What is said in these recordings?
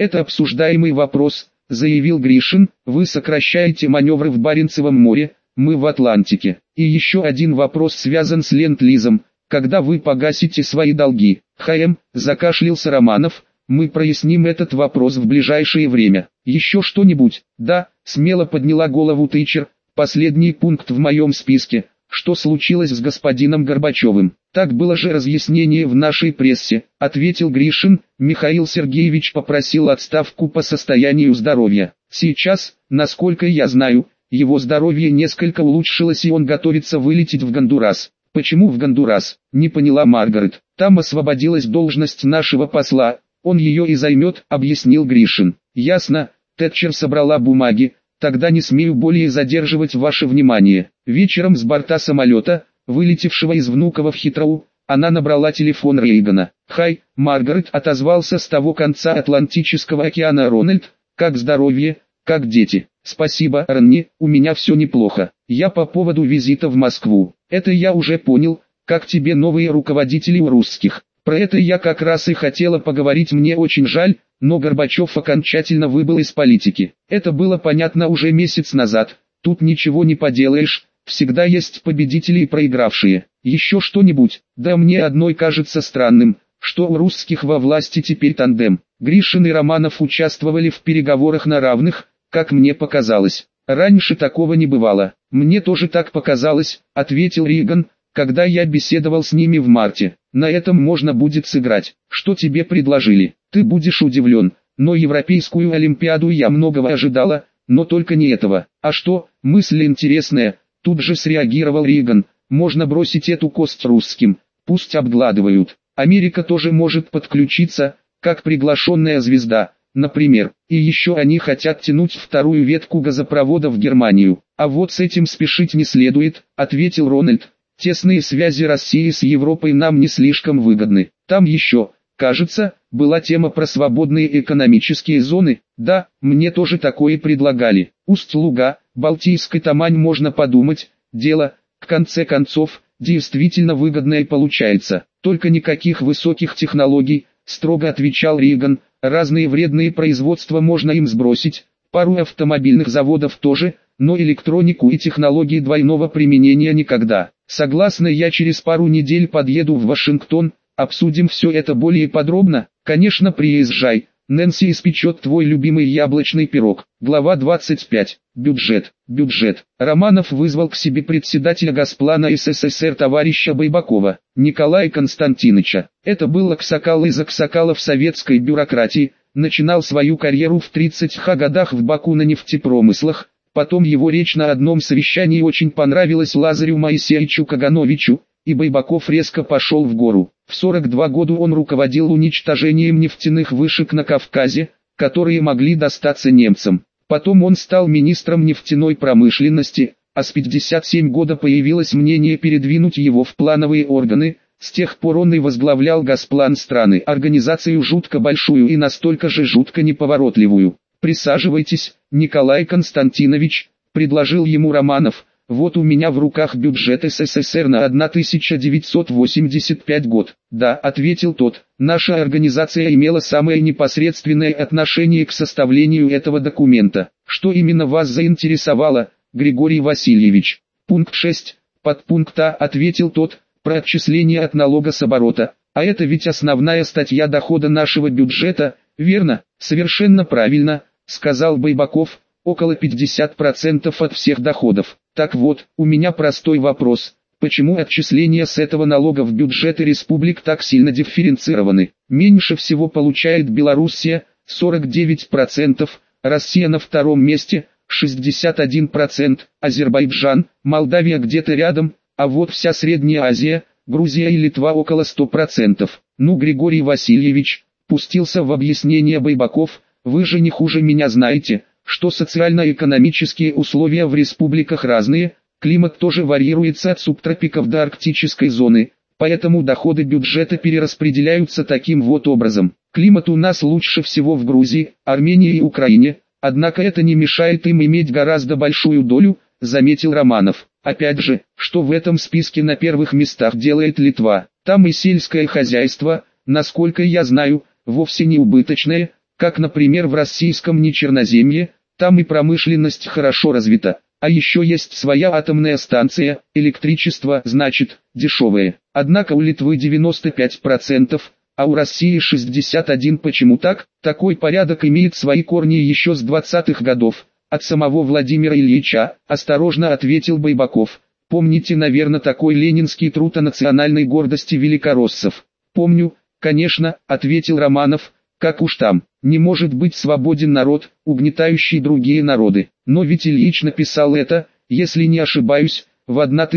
Это обсуждаемый вопрос, заявил Гришин, вы сокращаете маневры в Баренцевом море, мы в Атлантике. И еще один вопрос связан с ленд-лизом, когда вы погасите свои долги. Закашлялся Романов, мы проясним этот вопрос в ближайшее время. Еще что-нибудь? Да, смело подняла голову Тейчер, последний пункт в моем списке. Что случилось с господином Горбачевым? Так было же разъяснение в нашей прессе, ответил Гришин. Михаил Сергеевич попросил отставку по состоянию здоровья. Сейчас, насколько я знаю, его здоровье несколько улучшилось и он готовится вылететь в Гондурас. Почему в Гондурас? Не поняла Маргарет. Там освободилась должность нашего посла, он ее и займет, объяснил Гришин. Ясно, Тэтчер собрала бумаги. Тогда не смею более задерживать ваше внимание. Вечером с борта самолета, вылетевшего из Внуково в Хитроу, она набрала телефон Рейгана. «Хай, Маргарет», отозвался с того конца Атлантического океана Рональд, «как здоровье, как дети?» «Спасибо, Ронни, у меня все неплохо. Я по поводу визита в Москву. Это я уже понял, как тебе новые руководители у русских. Про это я как раз и хотела поговорить, мне очень жаль, но Горбачев окончательно выбыл из политики. Это было понятно уже месяц назад, тут ничего не поделаешь, всегда есть победители и проигравшие. Еще что-нибудь? Да мне одной кажется странным, что у русских во власти теперь тандем. Гришин и Романов участвовали в переговорах на равных, как мне показалось. Раньше такого не бывало. Мне тоже так показалось, ответил Рейган, когда я беседовал с ними в марте. На этом можно будет сыграть. Что тебе предложили? Ты будешь удивлен, но Европейскую Олимпиаду я многого ожидала, но только не этого. А что, мысль интересная, тут же среагировал Рейган. Можно бросить эту кость русским, пусть обгладывают. Америка тоже может подключиться, как приглашенная звезда, например. И еще они хотят тянуть вторую ветку газопровода в Германию. А вот с этим спешить не следует, ответил Рональд. Тесные связи России с Европой нам не слишком выгодны. Там еще, кажется, была тема про свободные экономические зоны. Да, мне тоже такое предлагали. Усть-Луга, Балтийская Тамань, можно подумать, дело, в конце концов, действительно выгодное получается. Только никаких высоких технологий, строго отвечал Рейган. Разные вредные производства можно им сбросить, пару автомобильных заводов тоже, но электронику и технологии двойного применения никогда. Согласна, я через пару недель подъеду в Вашингтон, обсудим все это более подробно. Конечно, приезжай, Нэнси испечет твой любимый яблочный пирог. Глава 25. Бюджет. Романов вызвал к себе председателя Госплана СССР товарища Байбакова, Николая Константиновича. Это был аксакал из аксакалов советской бюрократии, начинал свою карьеру в 30-х годах в Баку на нефтепромыслах. Потом его речь на одном совещании очень понравилась Лазарю Моисеевичу Кагановичу, и Байбаков резко пошел в гору. В 42 года он руководил уничтожением нефтяных вышек на Кавказе, которые могли достаться немцам. Потом он стал министром нефтяной промышленности, а с 57 года появилось мнение передвинуть его в плановые органы. С тех пор он и возглавлял Госплан страны, организацию жутко большую и настолько же жутко неповоротливую. «Присаживайтесь, Николай Константинович», — предложил ему Романов. «Вот у меня в руках бюджет СССР на 1985 год». «Да», — ответил тот, — «наша организация имела самое непосредственное отношение к составлению этого документа». «Что именно вас заинтересовало, Григорий Васильевич?» «Пункт 6, подпункт А», — ответил тот, — «про отчисление от налога с оборота. А это ведь основная статья дохода нашего бюджета, верно?» «Совершенно правильно», — сказал Байбаков, — «около 50% от всех доходов. Так вот, у меня простой вопрос. Почему отчисления с этого налога в бюджеты республик так сильно дифференцированы? Меньше всего получает Белоруссия, 49%, Россия на втором месте, 61%, Азербайджан, Молдавия где-то рядом, а вот вся Средняя Азия, Грузия и Литва около 100%. Ну, Григорий Васильевич, пустился в объяснение Байбаков, вы же не хуже меня знаете, что социально-экономические условия в республиках разные, климат тоже варьируется от субтропиков до арктической зоны, поэтому доходы бюджета перераспределяются таким вот образом. Климат у нас лучше всего в Грузии, Армении и Украине, однако это не мешает им иметь гораздо большую долю, заметил Романов. Опять же, что в этом списке на первых местах делает Литва? Там и сельское хозяйство, насколько я знаю, вовсе не убыточное, как, например, в российском Нечерноземье, там и промышленность хорошо развита. А еще есть своя атомная станция, электричество, значит, дешевое. Однако у Литвы 95%, а у России 61%. Почему так? Такой порядок имеет свои корни еще с 20-х годов. От самого Владимира Ильича, осторожно ответил Байбаков. Помните, наверное, такой ленинский труд о национальной гордости великороссов? Помню, конечно, ответил Романов. Как уж там, не может быть свободен народ, угнетающий другие народы. Но ведь Ильич написал это, если не ошибаюсь, в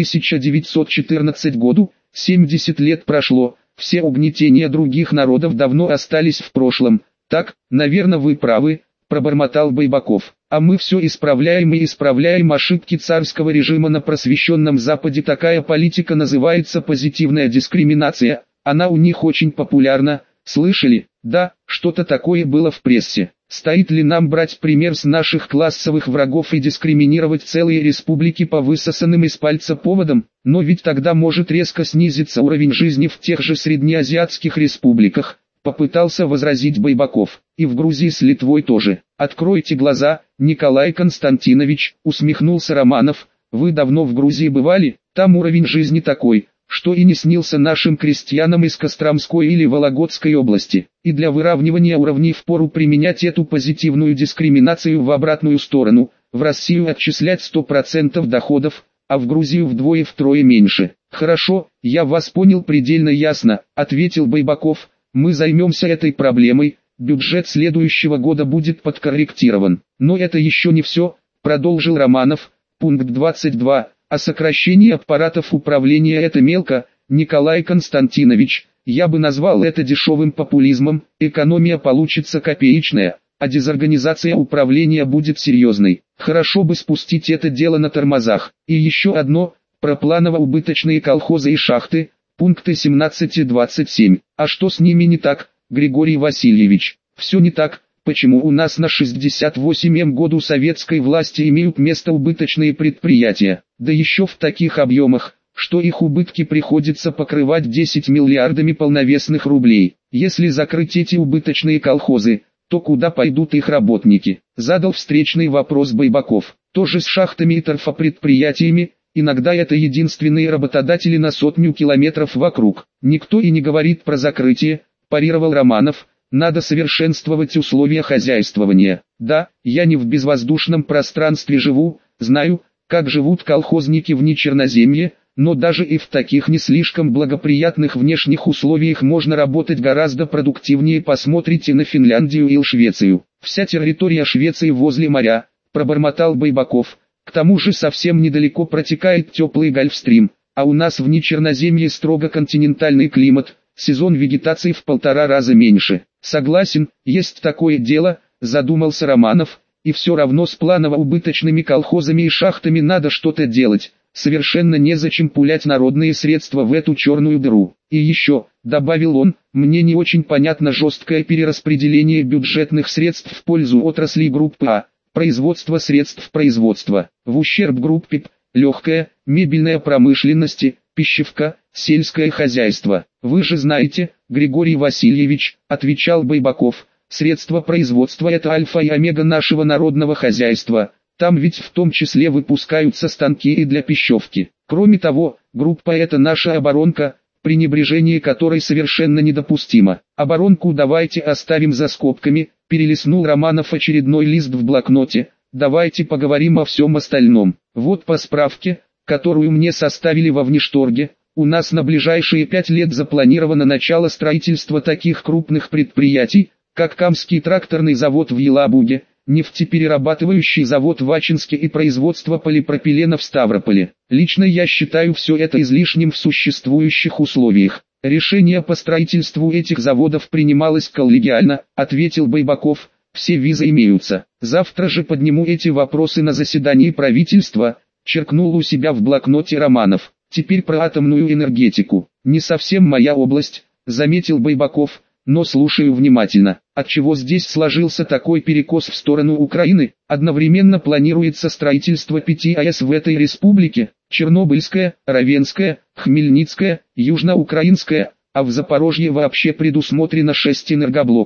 1914 году, 70 лет прошло, все угнетения других народов давно остались в прошлом. Так, наверное, вы правы, пробормотал Байбаков. А мы все исправляем и исправляем ошибки царского режима на просвещенном Западе. Такая политика называется позитивная дискриминация, она у них очень популярна. Слышали? Да, что-то такое было в прессе. Стоит ли нам брать пример с наших классовых врагов и дискриминировать целые республики по высосанным из пальца поводам? Но ведь тогда может резко снизиться уровень жизни в тех же среднеазиатских республиках, попытался возразить Байбаков. И в Грузии с Литвой тоже. Откройте глаза, Николай Константинович, усмехнулся Романов. Вы давно в Грузии бывали? Там уровень жизни такой, что и не снился нашим крестьянам из Костромской или Вологодской области. И для выравнивания уровней впору применять эту позитивную дискриминацию в обратную сторону, в Россию отчислять 100% доходов, а в Грузию вдвое-втрое меньше. Хорошо, я вас понял предельно ясно, ответил Байбаков, мы займемся этой проблемой, бюджет следующего года будет подкорректирован. Но это еще не все, продолжил Романов, пункт 22. А сокращение аппаратов управления — это мелко, Николай Константинович, я бы назвал это дешевым популизмом, экономия получится копеечная, а дезорганизация управления будет серьезной. Хорошо бы спустить это дело на тормозах. И еще одно, про планово-убыточные колхозы и шахты, пункты 17 и 27. А что с ними не так, Григорий Васильевич? Все не так. Почему у нас на 68-м году советской власти имеют место убыточные предприятия, да еще в таких объемах, что их убытки приходится покрывать 10 миллиардами полновесных рублей? Если закрыть эти убыточные колхозы, то куда пойдут их работники? Задал встречный вопрос Байбаков. Тоже с шахтами и торфопредприятиями, иногда это единственные работодатели на 100 километров вокруг. Никто и не говорит про закрытие, парировал Романов. Надо совершенствовать условия хозяйствования. Да, я не в безвоздушном пространстве живу, знаю, как живут колхозники в Нечерноземье, но даже и в таких не слишком благоприятных внешних условиях можно работать гораздо продуктивнее. Посмотрите на Финляндию и Швецию. Вся территория Швеции возле моря, пробормотал Байбаков. К тому же совсем недалеко протекает теплый Гольфстрим, а у нас в Нечерноземье строго континентальный климат, сезон вегетации в 1,5 раза меньше. Согласен, есть такое дело, задумался Романов, и все равно с планово-убыточными колхозами и шахтами надо что-то делать, совершенно незачем пулять народные средства в эту черную дыру. И еще, добавил он, мне не очень понятно жесткое перераспределение бюджетных средств в пользу отраслей группы А, производство средств производства, в ущерб группе П, легкая, мебельная промышленности, пищевка, сельское хозяйство. Вы же знаете, Григорий Васильевич, отвечал Байбаков, средства производства — это альфа и омега нашего народного хозяйства, там ведь в том числе выпускаются станки и для пищевки. Кроме того, группа — это наша оборонка, пренебрежение которой совершенно недопустимо. Оборонку давайте оставим за скобками, перелистнул Романов очередной лист в блокноте, давайте поговорим о всем остальном. Вот по справке, которую мне составили во Внешторге, у нас на ближайшие 5 лет запланировано начало строительства таких крупных предприятий, как Камский тракторный завод в Елабуге, нефтеперерабатывающий завод в Ачинске и производство полипропилена в Ставрополе. Лично я считаю все это излишним в существующих условиях. Решение по строительству этих заводов принималось коллегиально, ответил Байбаков, все визы имеются. Завтра же подниму эти вопросы на заседании правительства, черкнул у себя в блокноте Романов. Теперь про атомную энергетику. Не совсем моя область, заметил Байбаков, но слушаю внимательно. Отчего здесь сложился такой перекос в сторону Украины? Одновременно планируется строительство 5 АЭС в этой республике: Чернобыльская, Равенская, Хмельницкая, Южноукраинская, а в Запорожье вообще предусмотрено 6 энергоблоков.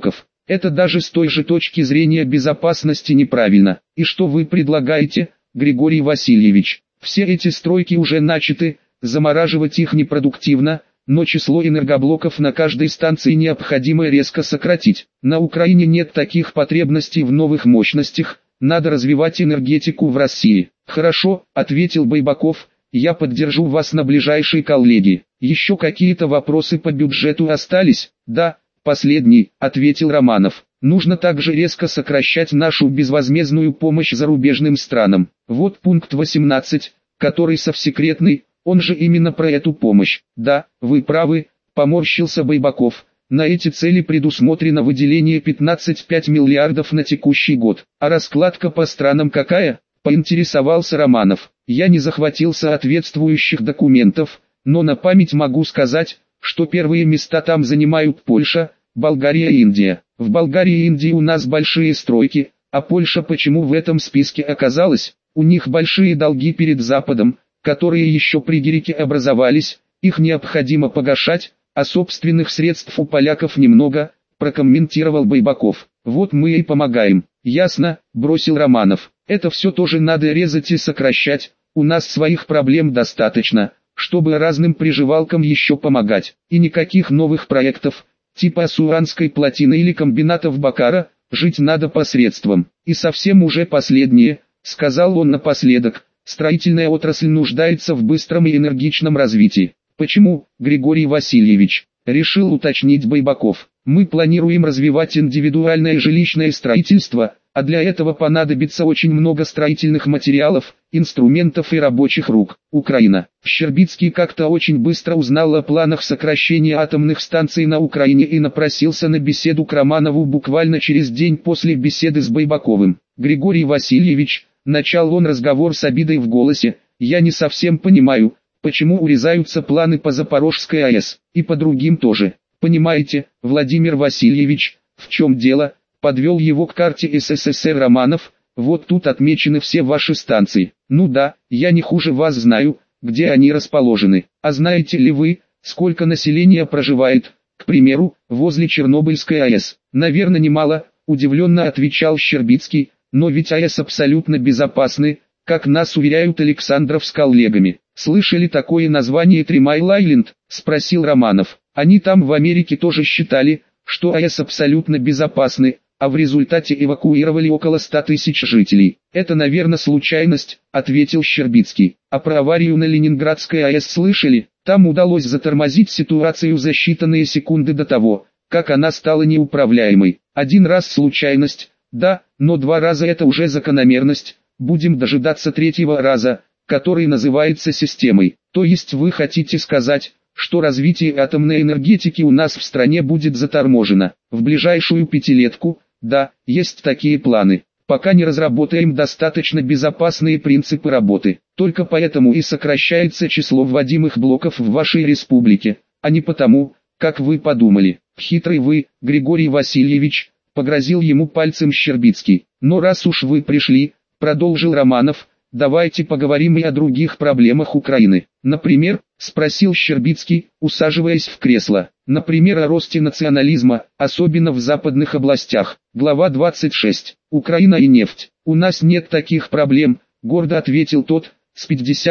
Это даже с той же точки зрения безопасности неправильно. И что вы предлагаете, Григорий Васильевич? Все эти стройки уже начаты, замораживать их непродуктивно, но число энергоблоков на каждой станции необходимо резко сократить. На Украине нет таких потребностей в новых мощностях, надо развивать энергетику в России. Хорошо, ответил Байбаков, я поддержу вас на ближайшей коллегии. Еще какие-то вопросы по бюджету остались? Да, последний, ответил Романов. Нужно также резко сокращать нашу безвозмездную помощь зарубежным странам. Вот пункт 18, который совсекретный, он же именно про эту помощь. Да, вы правы, поморщился Байбаков. На эти цели предусмотрено выделение 15,5 миллиардов на текущий год. А раскладка по странам какая? Поинтересовался Романов. Я не захватил соответствующих документов, но на память могу сказать, что первые места там занимают Польша, Болгария и Индия. В Болгарии и Индии у нас большие стройки, а Польша почему в этом списке оказалась? У них большие долги перед Западом, которые еще при Гирике образовались, их необходимо погашать, а собственных средств у поляков немного, прокомментировал Байбаков. Вот мы и помогаем. Ясно, бросил Романов. Это все тоже надо резать и сокращать, у нас своих проблем достаточно, чтобы разным приживалкам еще помогать. И никаких новых проектов, типа Асуанской плотины или комбинатов Бакара, жить надо посредством. И совсем уже последнее, сказал он напоследок, строительная отрасль нуждается в быстром и энергичном развитии. Почему, Григорий Васильевич? Решил уточнить Байбаков. Мы планируем развивать индивидуальное жилищное строительство, а для этого понадобится очень много строительных материалов, инструментов и рабочих рук. Украина. Щербицкий как-то очень быстро узнал о планах сокращения атомных станций на Украине и напросился на беседу к Романову буквально через день после беседы с Байбаковым. Григорий Васильевич, начал он разговор с обидой в голосе, я не совсем понимаю, почему урезаются планы по Запорожской АЭС, и по другим тоже. Понимаете, Владимир Васильевич, в чем дело? Подвел его к карте СССР Романов, вот тут отмечены все ваши станции. Ну да, я не хуже вас знаю, где они расположены. А знаете ли вы, сколько населения проживает, к примеру, возле Чернобыльской АЭС? Наверное немало, удивленно отвечал Щербицкий, но ведь АЭС абсолютно безопасны, как нас уверяют Александров с коллегами. Слышали такое название Тримайл-Айленд? Спросил Романов. Они там в Америке тоже считали, что АЭС абсолютно безопасны, а в результате эвакуировали около 100 тысяч жителей. Это, наверное, случайность, ответил Щербицкий. А про аварию на Ленинградской АЭС слышали? Там удалось затормозить ситуацию за считанные секунды до того, как она стала неуправляемой. Один раз случайность, да, но 2 раза это уже закономерность. Будем дожидаться 3-го раза, который называется системой. То есть вы хотите сказать, что развитие атомной энергетики у нас в стране будет заторможено в ближайшую 5-летку? Да, есть такие планы. Пока не разработаем достаточно безопасные принципы работы. Только поэтому и сокращается число вводимых блоков в вашей республике, а не потому, как вы подумали. Хитрый вы, Григорий Васильевич, погрозил ему пальцем Щербицкий. Но раз уж вы пришли, продолжил Романов, давайте поговорим и о других проблемах Украины. Например, спросил Щербицкий, усаживаясь в кресло. Например, о росте национализма, особенно в западных областях. Глава 26. Украина и нефть. У нас нет таких проблем, гордо ответил тот, с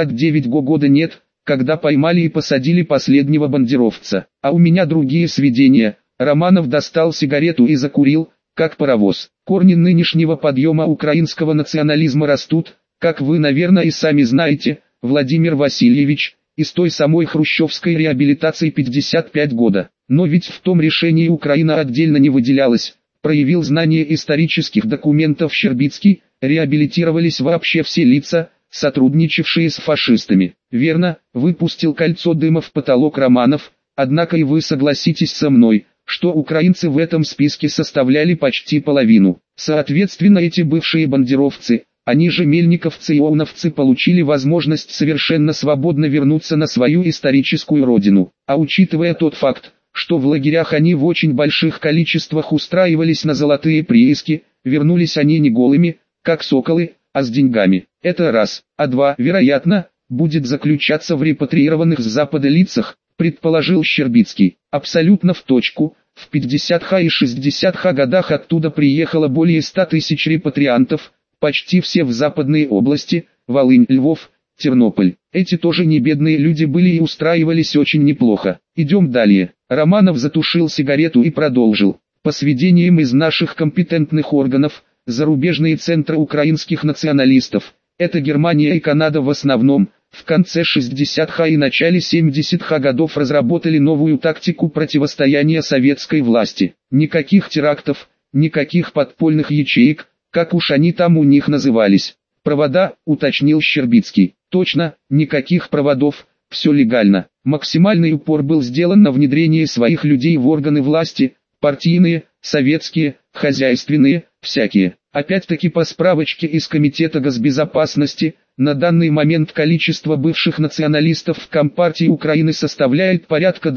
59 года нет, когда поймали и посадили последнего бандеровца. А у меня другие сведения. Романов достал сигарету и закурил, как паровоз. Корни нынешнего подъема украинского национализма растут, как вы, наверное, и сами знаете, Владимир Васильевич, из той самой хрущевской реабилитации 55 года. Но ведь в том решении Украина отдельно не выделялась, проявил знание исторических документов Щербицкий, реабилитировались вообще все лица, сотрудничавшие с фашистами. Верно, выпустил кольцо дыма в потолок Романов, однако и вы согласитесь со мной, что украинцы в этом списке составляли почти половину. Соответственно, эти бывшие бандеровцы, они же мельниковцы и оуновцы, получили возможность совершенно свободно вернуться на свою историческую родину. А учитывая тот факт, что в лагерях они в очень больших количествах устраивались на золотые прииски, вернулись они не голыми, как соколы, а с деньгами. Это раз. А два, вероятно, будет заключаться в репатриированных с Запада лицах, предположил Щербицкий. Абсолютно в точку, В 50-х и 60-х годах оттуда приехало более 100 тысяч репатриантов, почти все в западные области, Волынь, Львов, Тернополь. Эти тоже не бедные люди были и устраивались очень неплохо. Идем далее. Романов затушил сигарету и продолжил. По сведениям из наших компетентных органов, зарубежные центры украинских националистов, это Германия и Канада в основном, в конце 60-х и начале 70-х годов разработали новую тактику противостояния советской власти. Никаких терактов, никаких подпольных ячеек, как уж они там у них назывались. Провода, уточнил Щербицкий. Точно, никаких проводов, все легально. Максимальный упор был сделан на внедрение своих людей в органы власти, партийные, советские, хозяйственные, всякие. Опять-таки по справочке из Комитета госбезопасности, на данный момент количество бывших националистов в Компартии Украины составляет порядка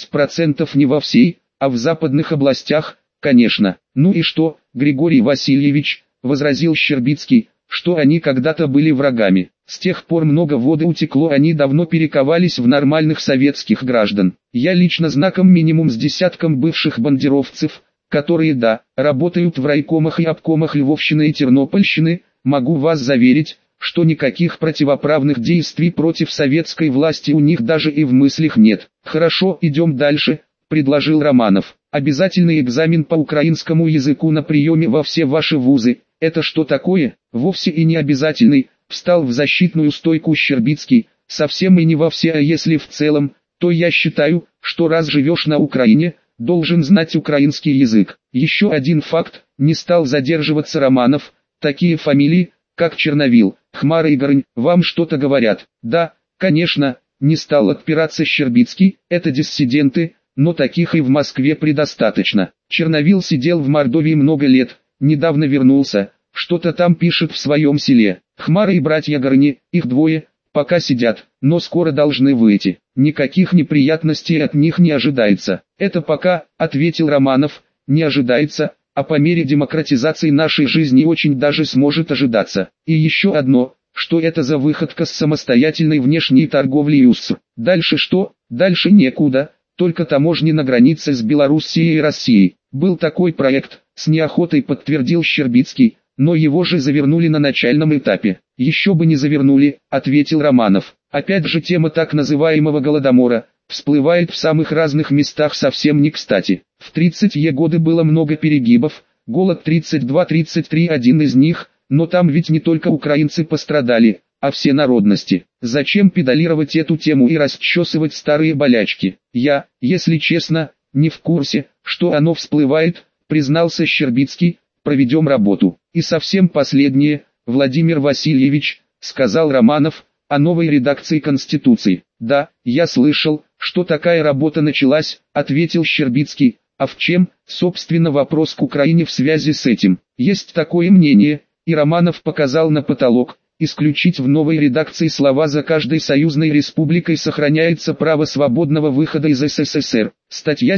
20% не во всей, а в западных областях, конечно. Ну и что, Григорий Васильевич, возразил Щербицкий, что они когда-то были врагами. С тех пор много воды утекло, они давно перековались в нормальных советских граждан. Я лично знаком минимум с десятком бывших бандеровцев, которые да, работают в райкомах и обкомах Львовщины и Тернопольщины, могу вас заверить, что никаких противоправных действий против советской власти у них даже и в мыслях нет. Хорошо, идем дальше, предложил Романов. Обязательный экзамен по украинскому языку на приеме во все ваши вузы. Это что такое? Вовсе и не обязательный, встал в защитную стойку Щербицкий, совсем и не во все, а если в целом, то я считаю, что раз живешь на Украине, должен знать украинский язык. Еще один факт, не стал задерживаться Романов, такие фамилии, как Черновил, Хмара и Горынь, вам что-то говорят? Да, конечно, не стал отпираться Щербицкий, это диссиденты, но таких и в Москве предостаточно. Черновил сидел в Мордовии много лет, недавно вернулся, что-то там пишет в своем селе. Хмара и братья Горни, их двое, пока сидят, но скоро должны выйти. Никаких неприятностей от них не ожидается. Это пока, ответил Романов, не ожидается, а по мере демократизации нашей жизни очень даже сможет ожидаться. И еще одно, что это за выходка с самостоятельной внешней торговлей УС. Дальше что? Дальше некуда, только таможни на границе с Белоруссией и Россией. Был такой проект, с неохотой подтвердил Щербицкий, но его же завернули на начальном этапе. Еще бы не завернули, ответил Романов. Опять же тема так называемого Голодомора всплывает в самых разных местах совсем не кстати. В 30-е годы было много перегибов, голод 32-33 один из них, но там ведь не только украинцы пострадали, а все народности. Зачем педалировать эту тему и расчесывать старые болячки? Я, если честно, не в курсе, что оно всплывает, признался Щербицкий, проведем работу. И совсем последнее, Владимир Васильевич, сказал Романов, о новой редакции Конституции. Да, я слышал, что такая работа началась, ответил Щербицкий, а в чем, собственно, вопрос к Украине в связи с этим? Есть такое мнение, и Романов показал на потолок, исключить в новой редакции слова «за каждой союзной республикой сохраняется право свободного выхода из СССР». Статья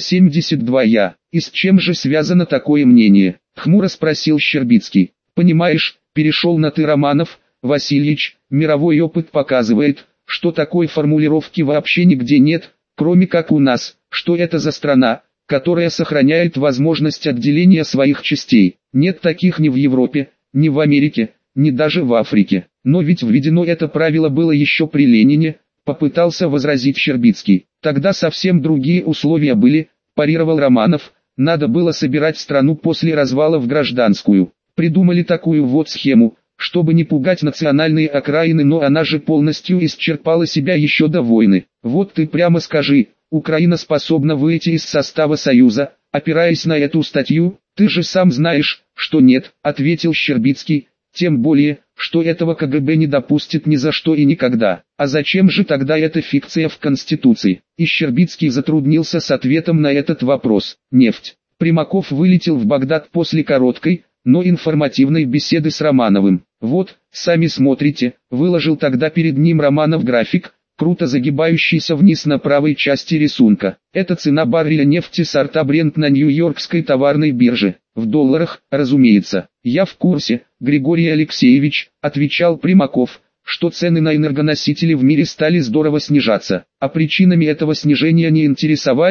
72-я. И с чем же связано такое мнение? Хмуро спросил Щербицкий. Понимаешь, перешел на «ты» Романов, Васильевич, мировой опыт показывает, что такой формулировки вообще нигде нет, кроме как у нас. Что это за страна, которая сохраняет возможность отделения своих частей? Нет таких ни в Европе, ни в Америке, ни даже в Африке. Но ведь введено это правило было еще при Ленине, попытался возразить Щербицкий. Тогда совсем другие условия были, парировал Романов, надо было собирать страну после развала в гражданскую. Придумали такую вот схему, чтобы не пугать национальные окраины, но она же полностью исчерпала себя еще до войны. Вот ты прямо скажи, Украина способна выйти из состава Союза, опираясь на эту статью? Ты же сам знаешь, что нет, ответил Щербицкий, тем более, что этого КГБ не допустит ни за что и никогда. А зачем же тогда эта фикция в Конституции? И Щербицкий затруднился с ответом на этот вопрос. Нефть. Примаков вылетел в Багдад после короткой, но информативной беседы с Романовым. Вот, сами смотрите, выложил тогда перед ним Романов график, круто загибающийся вниз на правой части рисунка. Это цена барреля нефти сорта Брент на Нью-Йоркской товарной бирже. В долларах, разумеется. Я в курсе, Григорий Алексеевич, отвечал Примаков, что цены на энергоносители в мире стали здорово снижаться. А причинами этого снижения не интересовались?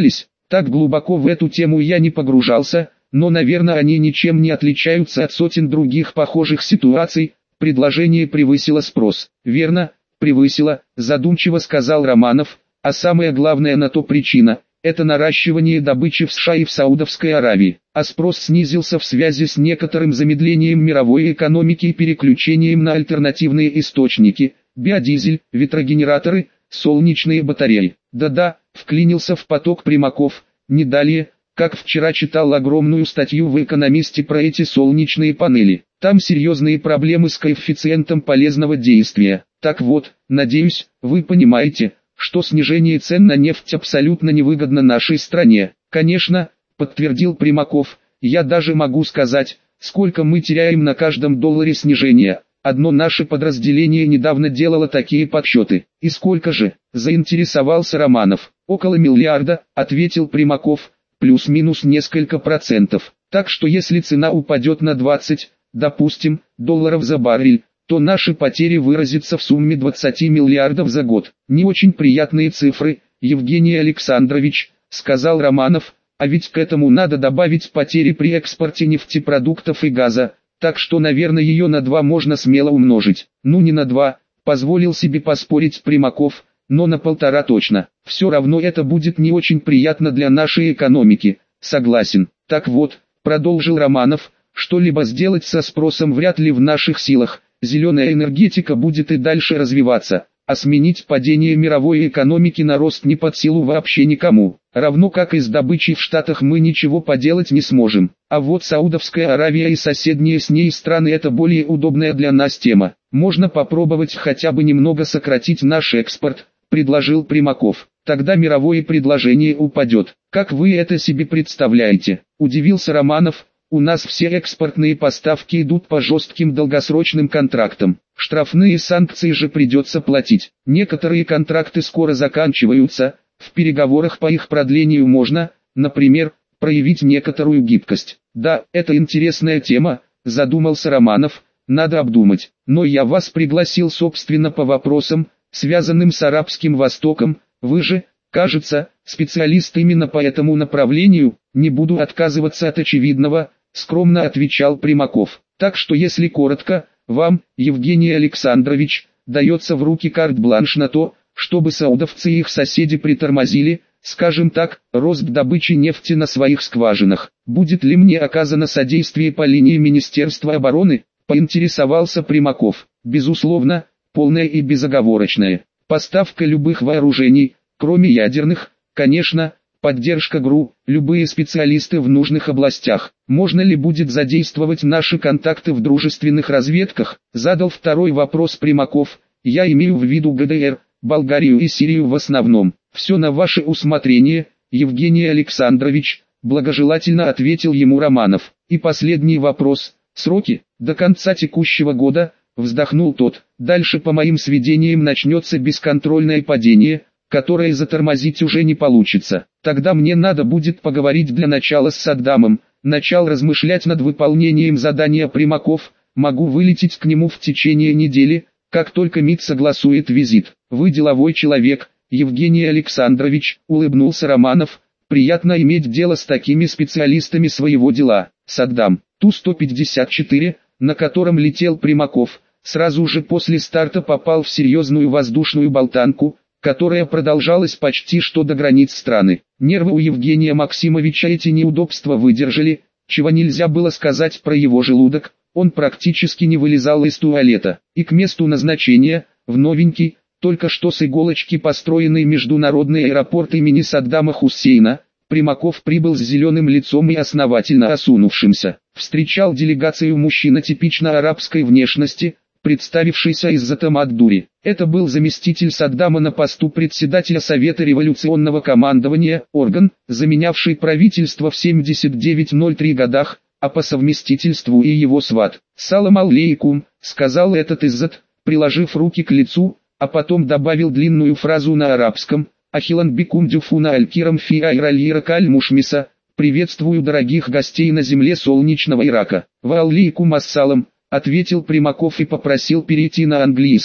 Так глубоко в эту тему я не погружался, но, наверное, они ничем не отличаются от сотен других похожих ситуаций. Предложение превысило спрос. Верно, превысило, задумчиво сказал Романов, а самое главное на то причина – это наращивание добычи в США и в Саудовской Аравии, а спрос снизился в связи с некоторым замедлением мировой экономики и переключением на альтернативные источники, биодизель, ветрогенераторы, солнечные батареи. Да-да, вклинился в поток Примаков, не далее, как вчера читал огромную статью в «Экономисте» про эти солнечные панели. Там серьезные проблемы с коэффициентом полезного действия. Так вот, надеюсь, вы понимаете, что снижение цен на нефть абсолютно невыгодно нашей стране. Конечно, подтвердил Примаков, я даже могу сказать, сколько мы теряем на каждом долларе снижения. Одно наше подразделение недавно делало такие подсчеты. И сколько же? Заинтересовался Романов. Около миллиарда, ответил Примаков, плюс-минус несколько процентов. Так что если цена упадет на 20, допустим, долларов за баррель, то наши потери выразятся в сумме 20 миллиардов за год. Не очень приятные цифры, Евгений Александрович, сказал Романов, а ведь к этому надо добавить потери при экспорте нефтепродуктов и газа, так что, наверное, ее на 2 можно смело умножить. Ну не на 2, позволил себе поспорить Примаков, но на 1,5 точно. Все равно это будет не очень приятно для нашей экономики, согласен. Так вот, продолжил Романов, что-либо сделать со спросом вряд ли в наших силах. Зеленая энергетика будет и дальше развиваться, а сменить падение мировой экономики на рост не под силу вообще никому. Равно как и с добычей в Штатах мы ничего поделать не сможем. А вот Саудовская Аравия и соседние с ней страны — это более удобная для нас тема. Можно попробовать хотя бы немного сократить наш экспорт, предложил Примаков. Тогда мировое предложение упадет. Как вы это себе представляете? Удивился Романов. У нас все экспортные поставки идут по жестким долгосрочным контрактам. Штрафные санкции же придется платить. Некоторые контракты скоро заканчиваются. В переговорах по их продлению можно, например, проявить некоторую гибкость. Да, это интересная тема, задумался Романов, надо обдумать. Но я вас пригласил собственно по вопросам, связанным с Арабским Востоком. Вы же, кажется, специалист именно по этому направлению. Не буду отказываться от очевидного, скромно отвечал Примаков. Так что если коротко, вам, Евгений Александрович, дается в руки карт-бланш на то, чтобы саудовцы и их соседи притормозили, скажем так, рост добычи нефти на своих скважинах. Будет ли мне оказано содействие по линии Министерства обороны? Поинтересовался Примаков. Безусловно, полное и безоговорочное. Поставка любых вооружений, кроме ядерных, конечно, поддержка ГРУ, любые специалисты в нужных областях. Можно ли будет задействовать наши контакты в дружественных разведках? Задал второй вопрос Примаков. Я имею в виду ГДР, Болгарию и Сирию в основном. Все на ваше усмотрение, Евгений Александрович, благожелательно ответил ему Романов. И последний вопрос. Сроки? До конца текущего года, вздохнул тот. Дальше по моим сведениям начнется бесконтрольное падение, которое затормозить уже не получится. Тогда мне надо будет поговорить для начала с Саддамом. Начал размышлять над выполнением задания Примаков. Могу вылететь к нему в течение недели, как только МИД согласует визит. Вы деловой человек, Евгений Александрович, улыбнулся Романов. Приятно иметь дело с такими специалистами своего дела. Саддам, Ту-154, на котором летел Примаков, сразу же после старта попал в серьезную воздушную болтанку, которая продолжалась почти что до границ страны. Нервы у Евгения Максимовича эти неудобства выдержали, чего нельзя было сказать про его желудок. Он практически не вылезал из туалета, и к месту назначения, в новенький, только что с иголочки построенный международный аэропорт имени Саддама Хусейна, Примаков прибыл с зеленым лицом и основательно осунувшимся. Встречал делегацию мужчина типично арабской внешности, представившийся из Затамат-Дури. Это был заместитель Саддама на посту председателя Совета революционного командования, орган, заменявший правительство в 79-03 годах, а по совместительству и его сват. «Салам алейкум», сказал этот Иззат, приложив руки к лицу, а потом добавил длинную фразу на арабском, «Ахилан бикум дюфуна аль-кирам фи айралира каль-мушмиса», «Приветствую дорогих гостей на земле солнечного Ирака». «Ва алейкум ассалам», ответил Примаков и попросил перейти на английский,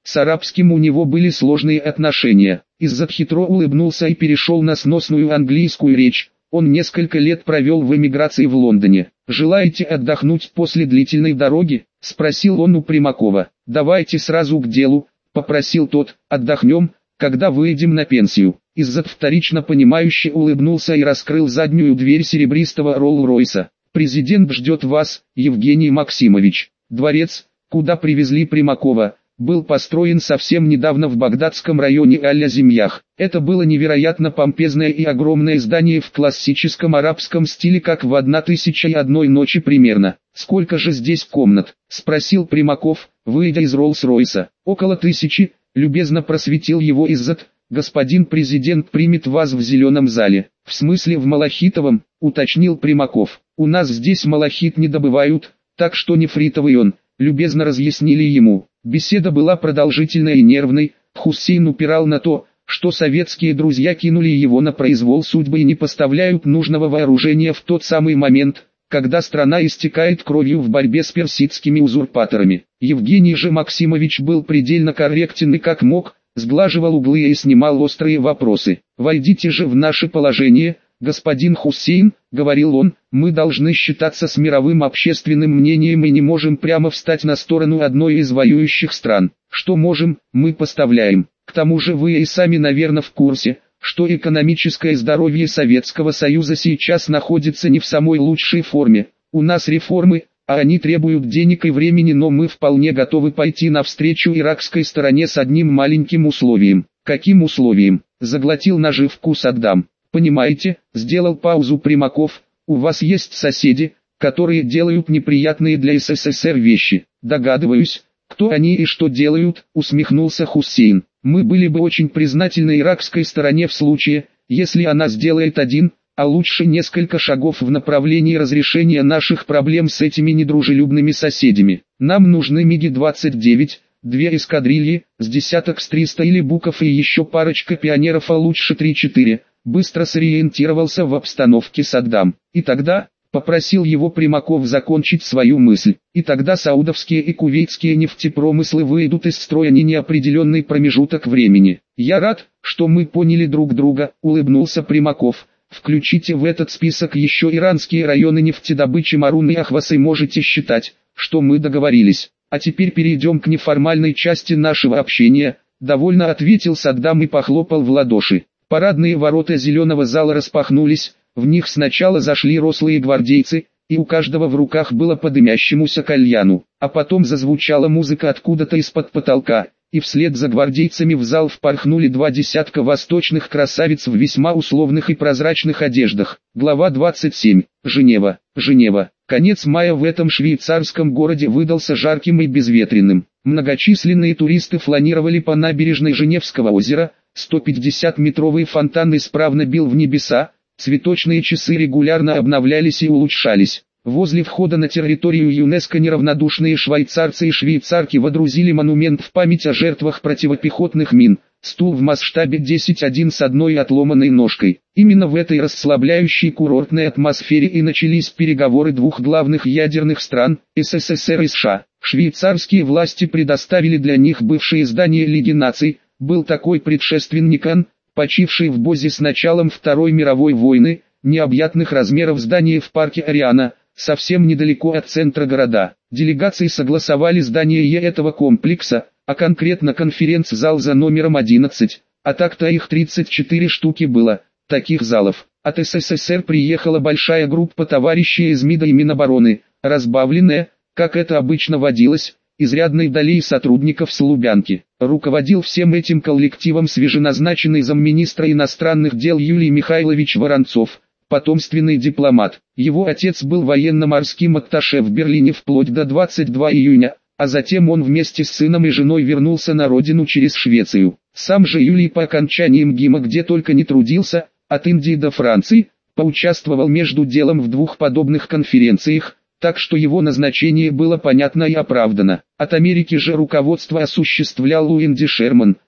С арабским у него были сложные отношения. Иззат хитро улыбнулся и перешел на сносную английскую речь. Он несколько лет провел в эмиграции в Лондоне. «Желаете отдохнуть после длительной дороги?» – спросил он у Примакова. «Давайте сразу к делу», – попросил тот. «Отдохнем, когда выйдем на пенсию». Иззат вторично понимающе улыбнулся и раскрыл заднюю дверь серебристого Ролл-Ройса. «Президент ждет вас, Евгений Максимович». Дворец, куда привезли Примакова, был построен совсем недавно в багдадском районе Аль-Азимьях. Это было невероятно помпезное и огромное здание в классическом арабском стиле, как в «1001 ночи» примерно. «Сколько же здесь комнат?» – спросил Примаков, выйдя из Роллс-Ройса. «Около 1000», – любезно просветил его Иззат. «Господин президент примет вас в зеленом зале». «В смысле в малахитовом?» – уточнил Примаков. «У нас здесь малахит не добывают, так что нефритовый он», – любезно разъяснили ему. Беседа была продолжительной и нервной. Хуссейн упирал на то, что советские друзья кинули его на произвол судьбы и не поставляют нужного вооружения в тот самый момент, когда страна истекает кровью в борьбе с персидскими узурпаторами. Евгений же Максимович был предельно корректен и как мог, сглаживал углы и снимал острые вопросы. «Войдите же в наше положение, господин Хуссейн», — говорил он, — «мы должны считаться с мировым общественным мнением и не можем прямо встать на сторону одной из воюющих стран. Что можем, мы поставляем. К тому же вы и сами, наверное, в курсе, что экономическое здоровье Советского Союза сейчас находится не в самой лучшей форме. У нас реформы, а они требуют денег и времени, но мы вполне готовы пойти навстречу иракской стороне с одним маленьким условием». «Каким условием?» — заглотил наживку Саддам. «Понимаете», — сделал паузу Примаков, — «у вас есть соседи, которые делают неприятные для СССР вещи». «Догадываюсь, кто они и что делают», — усмехнулся Хуссейн. «Мы были бы очень признательны иракской стороне в случае, если она сделает один, а лучше несколько шагов в направлении разрешения наших проблем с этими недружелюбными соседями. Нам нужны МиГи-29, 2 эскадрильи, с десяток с 300 или буков и еще парочка пионеров, а лучше 3-4. Быстро сориентировался в обстановке Саддам. «И тогда», — попросил его Примаков закончить свою мысль, «и тогда саудовские и кувейтские нефтепромыслы выйдут из строя на неопределенный промежуток времени». «Я рад, что мы поняли друг друга», — улыбнулся Примаков. «Включите в этот список еще иранские районы нефтедобычи Марун и Ахвас и можете считать, что мы договорились. А теперь перейдем к неформальной части нашего общения», — довольно ответил Саддам и похлопал в ладоши. Парадные ворота зеленого зала распахнулись, в них сначала зашли рослые гвардейцы, и у каждого в руках было по дымящемуся кальяну, а потом зазвучала музыка откуда-то из-под потолка, и вслед за гвардейцами в зал впорхнули 2 десятка восточных красавиц в весьма условных и прозрачных одеждах. Глава 27. Женева. Женева. Конец мая в этом швейцарском городе выдался жарким и безветренным. Многочисленные туристы фланировали по набережной Женевского озера, 150-метровый фонтан исправно бил в небеса, цветочные часы регулярно обновлялись и улучшались. Возле входа на территорию ЮНЕСКО неравнодушные швейцарцы и швейцарки водрузили монумент в память о жертвах противопехотных мин, стул в масштабе 10:1 с одной отломанной ножкой. Именно в этой расслабляющей курортной атмосфере и начались переговоры двух главных ядерных стран, СССР и США. Швейцарские власти предоставили для них бывшее здание Лиги наций. Был такой предшественник Ан, почивший в Бозе с началом Второй мировой войны, необъятных размеров здание в парке Ариана, совсем недалеко от центра города. Делегации согласовали здание этого комплекса, а конкретно конференц-зал за номером 11, а так-то их 34 штуки было, таких залов. От СССР приехала большая группа товарищей из МИДа и Минобороны, разбавленная, как это обычно водилось, изрядной долей сотрудников с Лубянки. Руководил всем этим коллективом свеженазначенный замминистра иностранных дел Юлий Михайлович Воронцов, потомственный дипломат. Его отец был военно-морским атташе в Берлине вплоть до 22 июня, а затем он вместе с сыном и женой вернулся на родину через Швецию. Сам же Юлий по окончании МГИМа где только не трудился, от Индии до Франции, поучаствовал между делом в 2 подобных конференциях, так что его назначение было понятно и оправдано. От Америки же руководство осуществлял Луинди Шерман,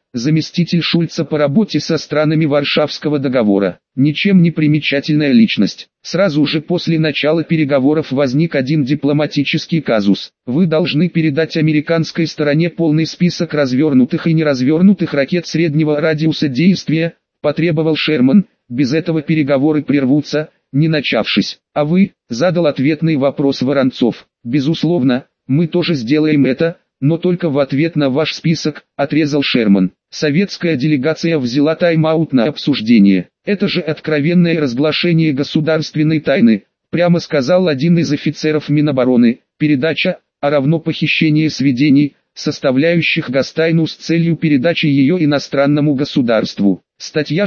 заместитель Шульца по работе со странами Варшавского договора. Ничем не примечательная личность. Сразу же после начала переговоров возник один дипломатический казус. Вы должны передать американской стороне полный список развернутых и неразвернутых ракет среднего радиуса действия, потребовал Шерман, без этого переговоры прервутся, не начавшись. А вы, задал ответный вопрос Воронцов. Безусловно, мы тоже сделаем это, но только в ответ на ваш список, отрезал Шерман. Советская делегация взяла тайм-аут на обсуждение. Это же откровенное разглашение государственной тайны, прямо сказал один из офицеров Минобороны. Передача, а равно похищение сведений, составляющих гостайну с целью передачи ее иностранному государству. Статья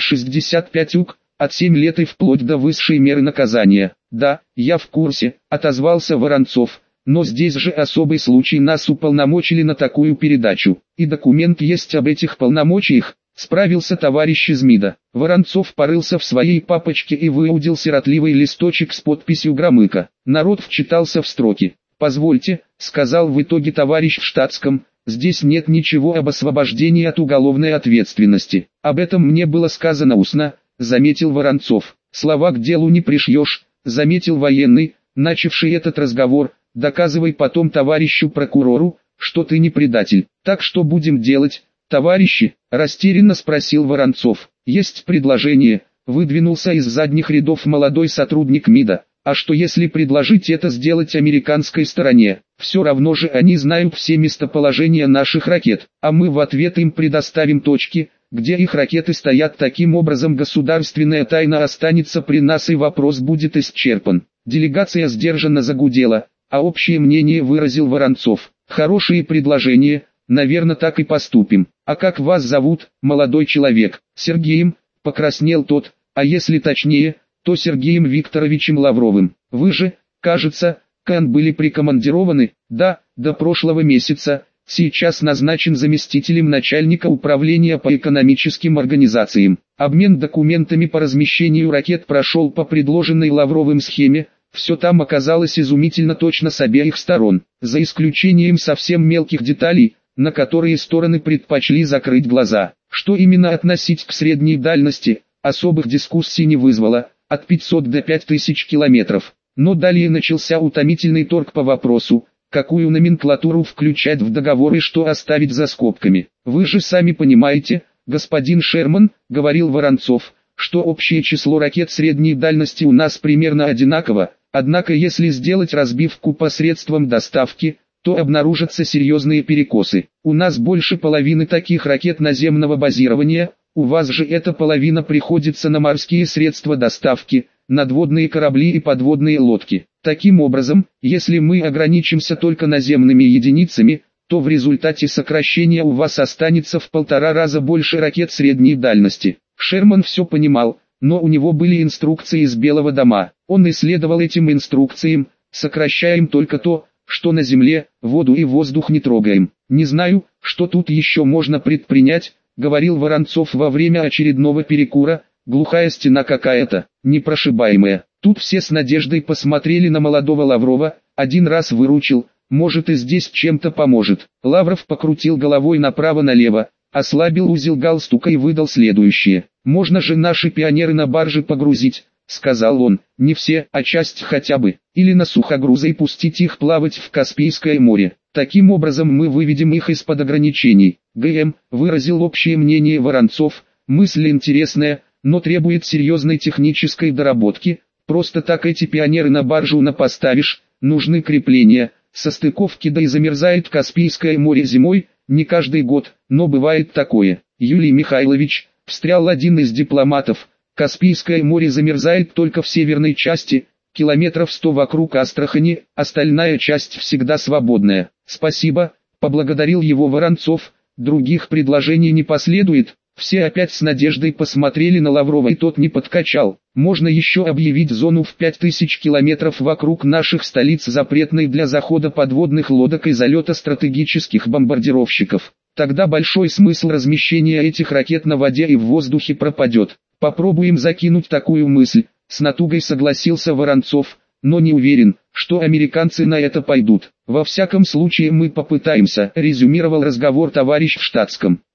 65 УК, от 7 лет и вплоть до высшей меры наказания. Да, я в курсе, отозвался Воронцов. Но здесь же особый случай, нас уполномочили на такую передачу. И документ есть об этих полномочиях, справился товарищ из МИДа. Воронцов порылся в своей папочке и выудил сиротливый листочек с подписью Громыка. Народ вчитался в строки. «Позвольте», — сказал в итоге товарищ в штатском, — «здесь нет ничего об освобождении от уголовной ответственности. Об этом мне было сказано устно», — заметил Воронцов. «Слова к делу не пришьешь», — заметил военный, начавший этот разговор. «Доказывай потом товарищу прокурору, что ты не предатель». «Так что будем делать, товарищи?» – растерянно спросил Воронцов. «Есть предложение», – выдвинулся из задних рядов молодой сотрудник МИДа. «А что если предложить это сделать американской стороне? Все равно же они знают все местоположения наших ракет, а мы в ответ им предоставим точки, где их ракеты стоят. Таким образом государственная тайна останется при нас и вопрос будет исчерпан». Делегация сдержанно загудела. А общее мнение выразил Воронцов. «Хорошие предложения, наверное, так и поступим. А как вас зовут, молодой человек?» «Сергеем», покраснел тот, а если точнее, то Сергеем Викторовичем Лавровым. «Вы же, кажется, были прикомандированы?» «Да, до прошлого месяца, сейчас назначен заместителем начальника управления по экономическим организациям. Обмен документами по размещению ракет прошел по предложенной Лавровым схеме. Все там оказалось изумительно точно с обеих сторон, за исключением совсем мелких деталей, на которые стороны предпочли закрыть глаза. Что именно относить к средней дальности, особых дискуссий не вызвало, от 500 до 5000 километров. Но далее начался утомительный торг по вопросу, какую номенклатуру включать в договор и что оставить за скобками. «Вы же сами понимаете, господин Шерман», — говорил Воронцов, — «что общее число ракет средней дальности у нас примерно одинаково. Однако если сделать разбивку посредством доставки, то обнаружатся серьезные перекосы. У нас больше половины таких ракет наземного базирования, у вас же эта половина приходится на морские средства доставки, надводные корабли и подводные лодки. Таким образом, если мы ограничимся только наземными единицами, то в результате сокращения у вас останется в 1,5 раза больше ракет средней дальности». Шерман все понимал, но у него были инструкции из Белого дома. Он исследовал этим инструкциям: сокращаем только то, что на земле, воду и воздух не трогаем. «Не знаю, что тут еще можно предпринять», — говорил Воронцов во время очередного перекура, — «глухая стена какая-то, непрошибаемая». Тут все с надеждой посмотрели на молодого Лаврова. Один раз выручил, может и здесь чем-то поможет. Лавров покрутил головой направо-налево, ослабил узел галстука и выдал следующее. «Можно же наши пионеры на баржи погрузить», — сказал он, — «не все, а часть хотя бы, или на сухогрузы и пустить их плавать в Каспийское море. Таким образом мы выведем их из-под ограничений». ГМ, выразил общее мнение Воронцов, — мысль интересная, но требует серьезной технической доработки. Просто так эти пионеры на баржу поставишь, нужны крепления, состыковки, да и замерзает Каспийское море зимой, не каждый год, но бывает такое. «Юлий Михайлович», — встрял один из дипломатов, — «Каспийское море замерзает только в северной части, километров 100 вокруг Астрахани, остальная часть всегда свободная». «Спасибо», — поблагодарил его Воронцов, — «других предложений не последует». Все опять с надеждой посмотрели на Лаврова, и тот не подкачал. «Можно еще объявить зону в 5000 километров вокруг наших столиц запретной для захода подводных лодок и залета стратегических бомбардировщиков. Тогда большой смысл размещения этих ракет на воде и в воздухе пропадет. Попробуем закинуть такую мысль», — с натугой согласился Воронцов, — «но не уверен, что американцы на это пойдут. Во всяком случае мы попытаемся», — резюмировал разговор товарищ в штатском.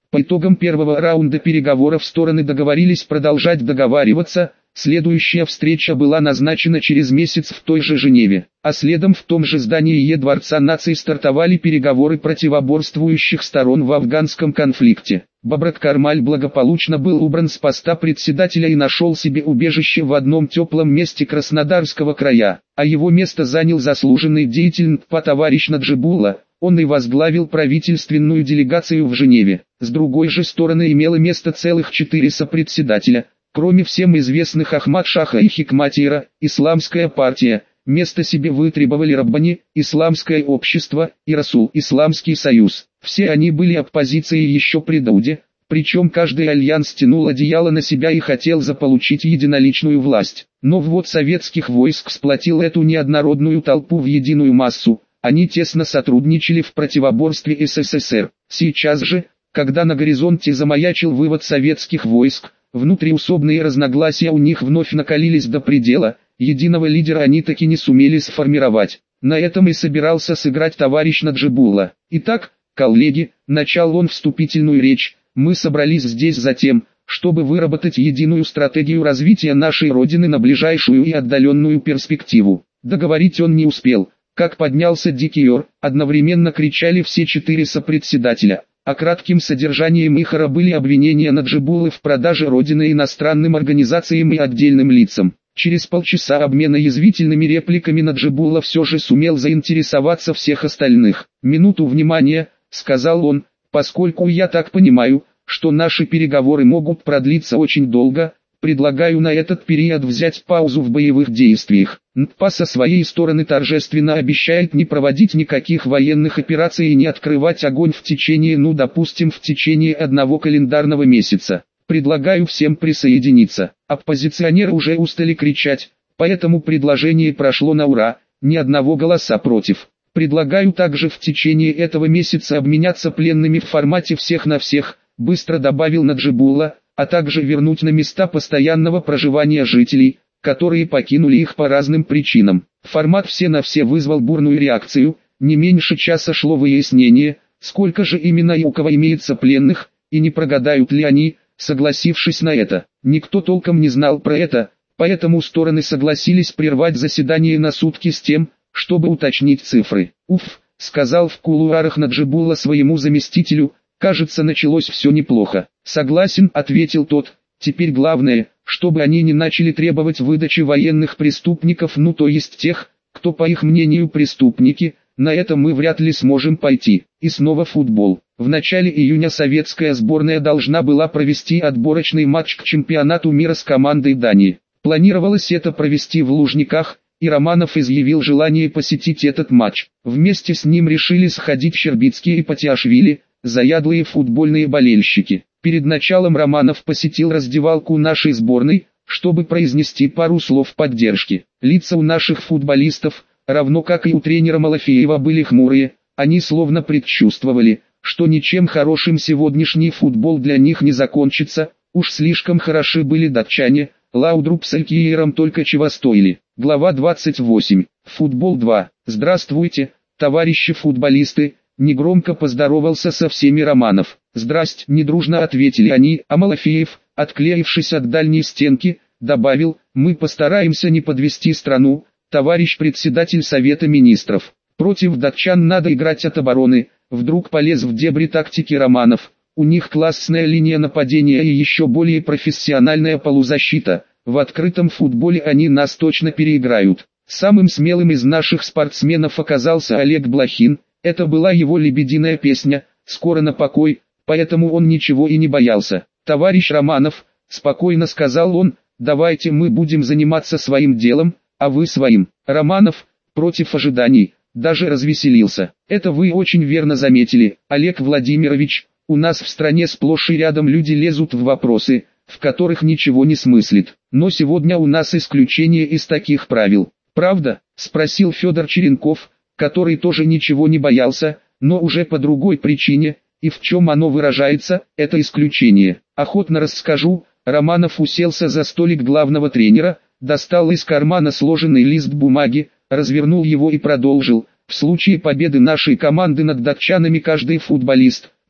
По итогам первого раунда переговоров стороны договорились продолжать договариваться. Следующая встреча была назначена через месяц в той же Женеве, а следом в том же здании Дворца наций стартовали переговоры противоборствующих сторон в афганском конфликте. Бабрак Кармаль благополучно был убран с поста председателя и нашел себе убежище в одном теплом месте Краснодарского края, а его место занял заслуженный деятель НПА товарищ Наджибулла. Он и возглавил правительственную делегацию в Женеве. С другой же стороны имело место целых 4 сопредседателя. Кроме всем известных Ахмад Шаха и Хикматира, Исламская партия, место себе вытребовали Раббани, Исламское общество и Расул, Исламский союз. Все они были оппозицией еще при Дауде, причем каждый альянс тянул одеяло на себя и хотел заполучить единоличную власть. Но ввод советских войск сплотил эту неоднородную толпу в единую массу, они тесно сотрудничали в противоборстве СССР. Сейчас же, когда на горизонте замаячил вывод советских войск, внутриусобные разногласия у них вновь накалились до предела, единого лидера они таки не сумели сформировать. На этом и собирался сыграть товарищ Наджибулла. Итак, коллеги, начал он вступительную речь, мы собрались здесь за тем, чтобы выработать единую стратегию развития нашей Родины на ближайшую и отдаленную перспективу. Договорить он не успел, как поднялся дикий ор, одновременно кричали все 4 сопредседателя. А кратким содержанием ихора были обвинения Наджибуллы в продаже Родины иностранным организациям и отдельным лицам. Через полчаса обмена язвительными репликами Наджибулла все же сумел заинтересоваться всех остальных. «Минуту внимания», — сказал он, — «поскольку я так понимаю, что наши переговоры могут продлиться очень долго, предлагаю на этот период взять паузу в боевых действиях». НПА со своей стороны торжественно обещает не проводить никаких военных операций и не открывать огонь в течение, в течение 1 календарного месяца. Предлагаю всем присоединиться. Оппозиционеры уже устали кричать, поэтому предложение прошло на ура, ни одного голоса против. Предлагаю также в течение этого месяца обменяться пленными в формате всех на всех, быстро добавил Наджибулла, а также вернуть на места постоянного проживания жителей, которые покинули их по разным причинам. Формат «все на все» вызвал бурную реакцию, не меньше часа шло выяснение, сколько же именно и у кого имеется пленных, и не прогадают ли они, согласившись на это. Никто толком не знал про это, поэтому стороны согласились прервать заседание на сутки с тем, чтобы уточнить цифры. «Уф», — сказал в кулуарах Наджибулла своему заместителю, — «кажется, началось все неплохо». «Согласен», — ответил тот, — «теперь главное, чтобы они не начали требовать выдачи военных преступников, то есть тех, кто по их мнению преступники, на это мы вряд ли сможем пойти». И снова футбол. В начале июня советская сборная должна была провести отборочный матч к чемпионату мира с командой Дании. Планировалось это провести в Лужниках, и Романов изъявил желание посетить этот матч. Вместе с ним решили сходить Щербицкий и Патиашвили, заядлые футбольные болельщики. Перед началом Романов посетил раздевалку нашей сборной, чтобы произнести пару слов поддержки. Лица у наших футболистов, равно как и у тренера Малафеева, были хмурые, они словно предчувствовали, что ничем хорошим сегодняшний футбол для них не закончится, уж слишком хороши были датчане, Лаудруп с Алькиером только чего стоили. Глава 28. Футбол 2. «Здравствуйте, товарищи футболисты», — негромко поздоровался со всеми Романов. «Здрасте», — недружно ответили они, а Малафеев, отклеившись от дальней стенки, добавил: «Мы постараемся не подвести страну, товарищ председатель Совета Министров. Против датчан надо играть от обороны». Вдруг полез в дебри тактики Романов. «У них классная линия нападения и еще более профессиональная полузащита. В открытом футболе они нас точно переиграют». Самым смелым из наших спортсменов оказался Олег Блохин. Это была его лебединая песня «Скоро на покой», поэтому он ничего и не боялся. «Товарищ Романов», — спокойно сказал он, — «давайте мы будем заниматься своим делом, а вы своим». Романов, против ожиданий, даже развеселился. «Это вы очень верно заметили, Олег Владимирович, у нас в стране сплошь и рядом люди лезут в вопросы, в которых ничего не смыслит. Но сегодня у нас исключение из таких правил». «Правда?» — спросил Федор Черенков, который тоже ничего не боялся, но уже по другой причине. «И в чем оно выражается, это исключение?» «Охотно расскажу». Романов уселся за столик главного тренера, достал из кармана сложенный лист бумаги, развернул его и продолжил: «В случае победы нашей команды над датчанами каждый футболист,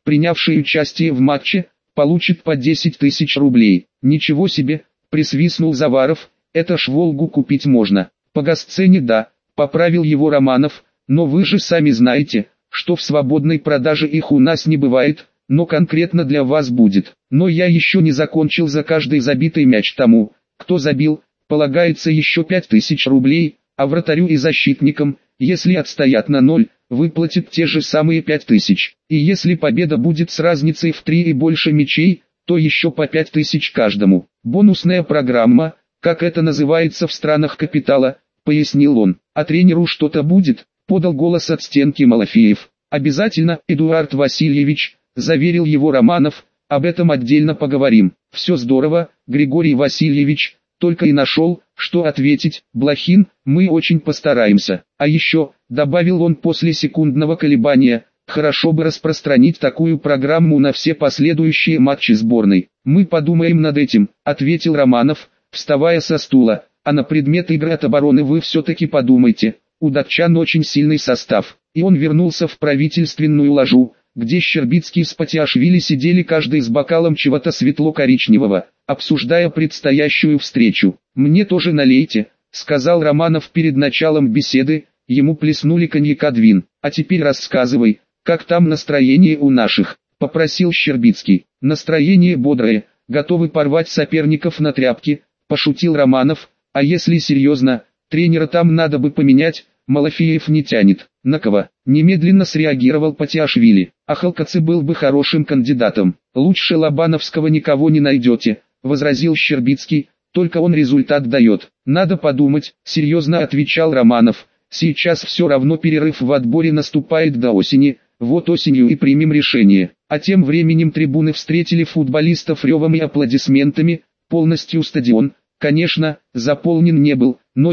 принявший участие в матче, получит по 10 тысяч рублей. Ничего себе, присвистнул Заваров, это ж Волгу купить можно. По госцене да, поправил его Романов, но вы же сами знаете, что в свободной продаже их у нас не бывает, но конкретно для вас будет. Но я еще не закончил, за каждый забитый мяч тому, кто забил, полагается еще 5000 рублей, а вратарю и защитникам, если отстоят на 0, выплатит те же самые 5000. И если победа будет с разницей в 3 и больше мячей, то еще по 5000 каждому. Бонусная программа, как это называется в странах капитала, пояснил он. А тренеру что-то будет, подал голос от стенки Малафеев. Обязательно, Эдуард Васильевич, заверил его Романов, об этом отдельно поговорим. Все здорово, Григорий Васильевич, только и нашел, что ответить. Блохин, мы очень постараемся. А еще, добавил он после секундного колебания, хорошо бы распространить такую программу на все последующие матчи сборной. Мы подумаем над этим, ответил Романов, вставая со стула. А на предмет игры от обороны вы все-таки подумайте. У датчан очень сильный состав. И он вернулся в правительственную ложу, где Щербицкий с Патиашвили сидели каждый с бокалом чего-то светло-коричневого, обсуждая предстоящую встречу. «Мне тоже налейте», — сказал Романов перед началом беседы, ему плеснули коньяка двин. «А теперь рассказывай, как там настроение у наших», — попросил Щербицкий. «Настроение бодрое, готовы порвать соперников на тряпки», — пошутил Романов. «А если серьезно, тренера там надо бы поменять, Малафеев не тянет». «На кого?» — немедленно среагировал Патиашвили. «А Халкадзе был бы хорошим кандидатом. Лучше Лобановского никого не найдете», — возразил Щербицкий, «только он результат дает». «Надо подумать», — серьезно отвечал Романов. «Сейчас все равно перерыв в отборе наступает до осени, вот осенью и примем решение». А тем временем трибуны встретили футболистов ревом и аплодисментами, полностью стадион, конечно, заполнен не был, но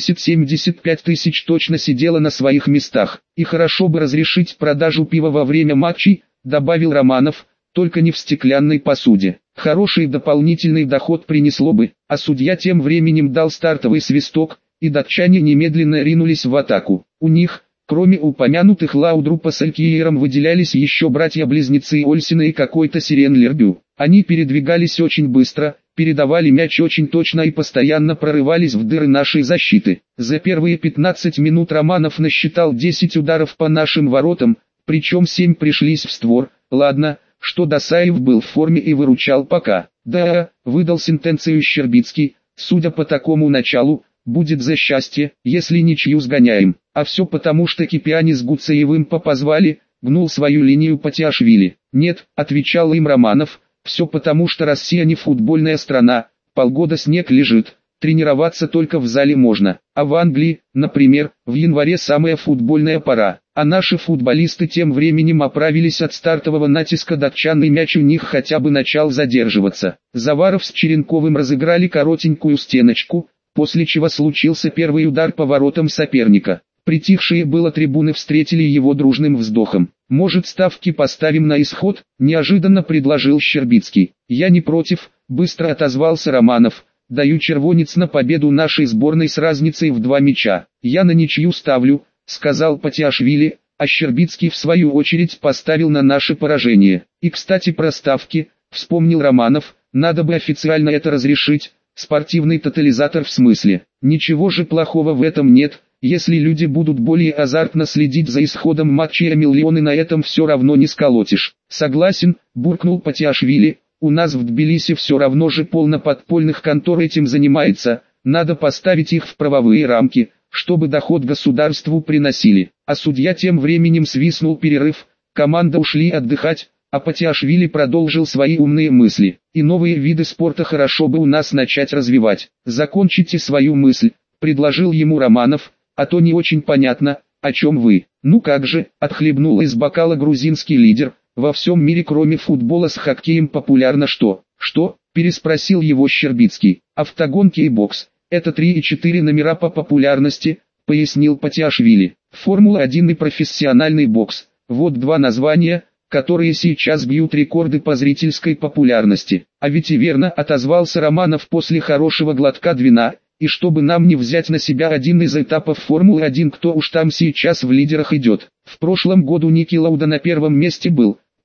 70-75 тысяч точно сидело на своих местах. «И хорошо бы разрешить продажу пива во время матчей», добавил Романов, «только не в стеклянной посуде. Хороший дополнительный доход принесло бы». А судья тем временем дал стартовый свисток, и датчане немедленно ринулись в атаку. У них, кроме упомянутых Лаудрупа с Алькиером, выделялись еще братья-близнецы Ольсина и какой-то Сирен Лербю. Они передвигались очень быстро, передавали мяч очень точно и постоянно прорывались в дыры нашей защиты. За первые 15 минут Романов насчитал 10 ударов по нашим воротам, причем 7 пришлись в створ. Ладно, что Досаев был в форме и выручал пока. «Да», выдал сентенцию Щербицкий, «судя по такому началу, будет за счастье, если ничью сгоняем. А все потому, что Кипиани с Гуцеевым попозвали», гнул свою линию Патиашвили. «Нет», отвечал им Романов, «все потому, что Россия не футбольная страна, полгода снег лежит, тренироваться только в зале можно. А в Англии, например, в январе самая футбольная пора». А наши футболисты тем временем оправились от стартового натиска датчан, и мяч у них хотя бы начал задерживаться. Заваров с Черенковым разыграли коротенькую стеночку, после чего случился первый удар по воротам соперника. Притихшие было трибуны встретили его дружным вздохом. «Может, ставки поставим на исход?» – неожиданно предложил Щербицкий. «Я не против», – быстро отозвался Романов. «Даю червонец на победу нашей сборной с разницей в 2 мяча». «Я на ничью ставлю», – сказал Патиашвили, а Щербицкий в свою очередь поставил на наше поражение. «И кстати про ставки», – вспомнил Романов, – «надо бы официально это разрешить». «Спортивный тотализатор в смысле? Ничего же плохого в этом нет, если люди будут более азартно следить за исходом матчей, а миллионы на этом все равно не сколотишь». «Согласен», буркнул Патиашвили, «у нас в Тбилиси все равно же полно подпольных контор этим занимается, надо поставить их в правовые рамки, чтобы доход государству приносили». А судья тем временем свистнул перерыв, команда ушли отдыхать, а Патиашвили продолжил свои умные мысли. «И новые виды спорта хорошо бы у нас начать развивать». «Закончите свою мысль», предложил ему Романов, «а то не очень понятно, о чем вы». «Ну как же», отхлебнул из бокала грузинский лидер, «во всем мире кроме футбола с хоккеем популярно что?» «Что?» переспросил его Щербицкий. «Автогонки и бокс. Это 3 и 4 номера по популярности», пояснил Патиашвили. «Формула-1 и профессиональный бокс. Вот 2 названия, которые сейчас бьют рекорды по зрительской популярности». «А ведь и верно», отозвался Романов после хорошего глотка вина, «и чтобы нам не взять на себя один из этапов Формулы-1, кто уж там сейчас в лидерах идет. В прошлом году Ники Лауда на первом месте был,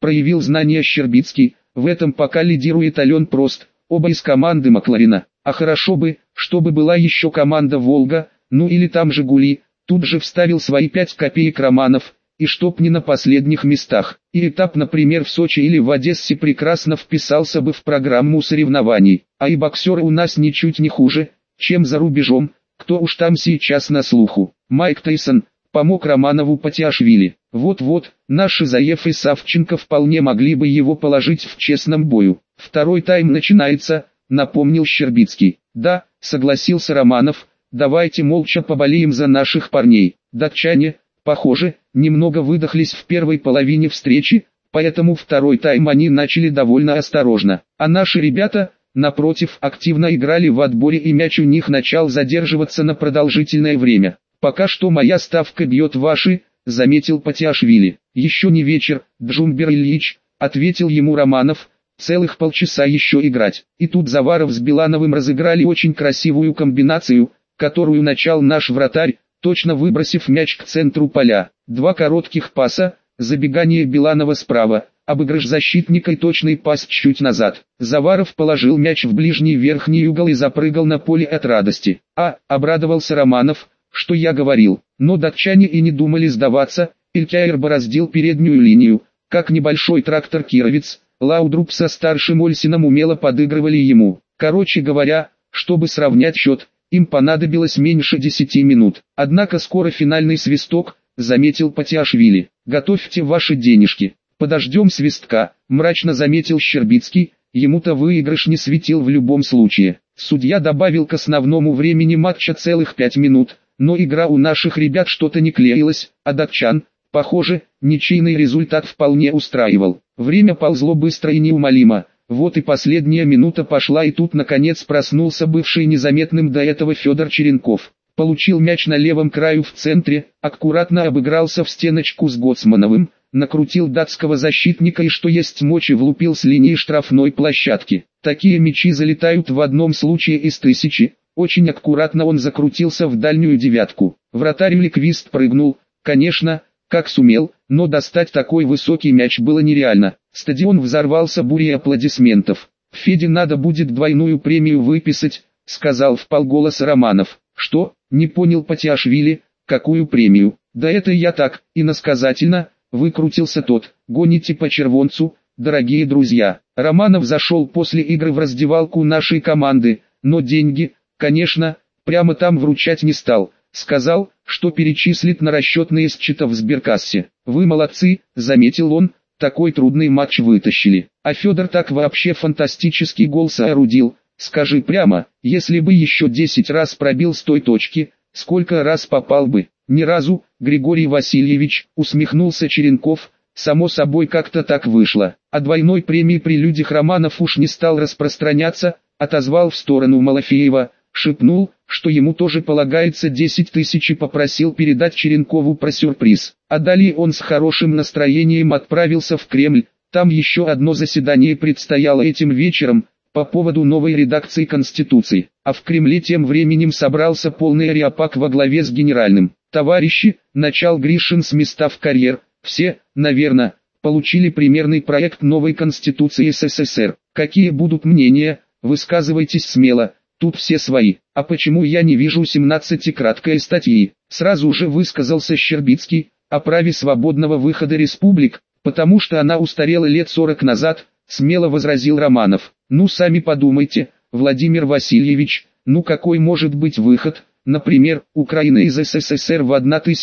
проявил знания Щербицкий, в этом пока лидирует Ален Прост, оба из команды Макларена. А хорошо бы, чтобы была еще команда Волга, ну или там Жигули, тут же вставил свои 5 копеек Романов, и чтоб не на последних местах. И этап, например, в Сочи или в Одессе прекрасно вписался бы в программу соревнований. А и боксеры у нас ничуть не хуже, чем за рубежом, кто уж там сейчас на слуху. Майк Тайсон помог Романову Патиашвили. Вот-вот, наши Заев и Савченко вполне могли бы его положить в честном бою. Второй тайм начинается, напомнил Щербицкий. Да, согласился Романов, давайте молча поболеем за наших парней. Датчане, похоже, немного выдохлись в первой половине встречи, поэтому второй тайм они начали довольно осторожно. А наши ребята, напротив, активно играли в отборе, и мяч у них начал задерживаться на продолжительное время. «Пока что моя ставка бьет ваши», — заметил Патиашвили. «Еще не вечер, Джумбер Ильич», — ответил ему Романов, — «целых полчаса еще играть». И тут Заваров с Билановым разыграли очень красивую комбинацию, которую начал наш вратарь, точно выбросив мяч к центру поля. 2 коротких паса, забегание Биланова справа, обыгрыш защитника и точный пас чуть назад. Заваров положил мяч в ближний верхний угол и запрыгал на поле от радости. Обрадовался Романов, что я говорил. Но датчане и не думали сдаваться, Илькяер бороздил переднюю линию, как небольшой трактор-кировец, Лаудруп со старшим Ольсином умело подыгрывали ему. Короче говоря, чтобы сравнять счет, им понадобилось меньше 10 минут. Однако скоро финальный свисток, заметил Патиашвили. «Готовьте ваши денежки. Подождем свистка», мрачно заметил Щербицкий, ему-то выигрыш не светил в любом случае. Судья добавил к основному времени матча целых 5 минут, но игра у наших ребят что-то не клеилась, а датчан, похоже, ничейный результат вполне устраивал. Время ползло быстро и неумолимо. Вот и последняя минута пошла, и тут наконец проснулся бывший незаметным до этого Федор Черенков. Получил мяч на левом краю в центре, аккуратно обыгрался в стеночку с Гоцмановым, накрутил датского защитника и что есть мочи влупил с линии штрафной площадки. Такие мячи залетают в одном случае из 1000. Очень аккуратно он закрутился в дальнюю девятку. Вратарь Ликвист прыгнул, конечно, как сумел, но достать такой высокий мяч было нереально. Стадион взорвался бурей аплодисментов. «Феде надо будет двойную премию выписать», — сказал вполголоса Романов. «Что?» — не понял Патиашвили. «Какую премию?» «Да это я так, иносказательно», — выкрутился тот. «Гоните по червонцу, дорогие друзья». Романов зашел после игры в раздевалку нашей команды, но деньги, конечно, прямо там вручать не стал. Сказал, что перечислит на расчетные счета в сберкассе. «Вы молодцы», — заметил он, — «такой трудный матч вытащили. А Федор так вообще фантастический гол соорудил. Скажи прямо, если бы еще 10 раз пробил с той точки, сколько раз попал бы?» «Ни разу, Григорий Васильевич», — усмехнулся Черенков, — «само собой как-то так вышло». О двойной премии при людях Романов уж не стал распространяться, отозвал в сторону Малафеева, шепнул, что ему тоже полагается 10 тысяч, и попросил передать Черенкову про сюрприз. А далее он с хорошим настроением отправился в Кремль. Там еще одно заседание предстояло этим вечером, по поводу новой редакции Конституции. А в Кремле тем временем собрался полный ареопаг во главе с генеральным. «Товарищи», — начал Гришин с места в карьер, — «все, наверное, получили примерный проект новой Конституции СССР. Какие будут мнения, высказывайтесь смело, тут все свои». «А почему я не вижу 17-краткой статьи?» Сразу же высказался Щербицкий, о праве свободного выхода республик, потому что она устарела лет 40 назад, смело возразил Романов. «Ну сами подумайте, Владимир Васильевич, ну какой может быть выход, например, Украина из СССР в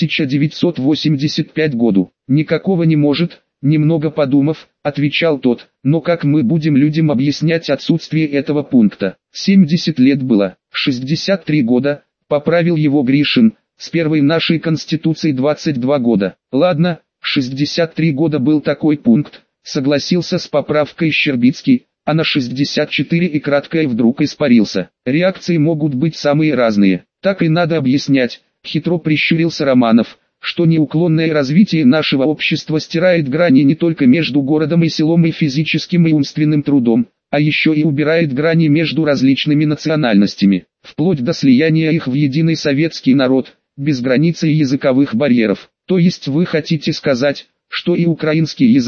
1985 году?» «Никакого не может», немного подумав, отвечал тот. «Но как мы будем людям объяснять отсутствие этого пункта?» 70 лет было, 63 года, поправил его Гришин, с первой нашей Конституции 22 года. «Ладно, 63 года был такой пункт», согласился с поправкой Щербицкий, а на 64 и краткое вдруг испарился. «Реакции могут быть самые разные, так и надо объяснять», хитро прищурился Романов, что неуклонное развитие нашего общества стирает грани не только между городом и селом и физическим и умственным трудом, а еще и убирает грани между различными национальностями, вплоть до слияния их в единый советский народ, без границ и языковых барьеров. То есть вы хотите сказать, что и украинский язык,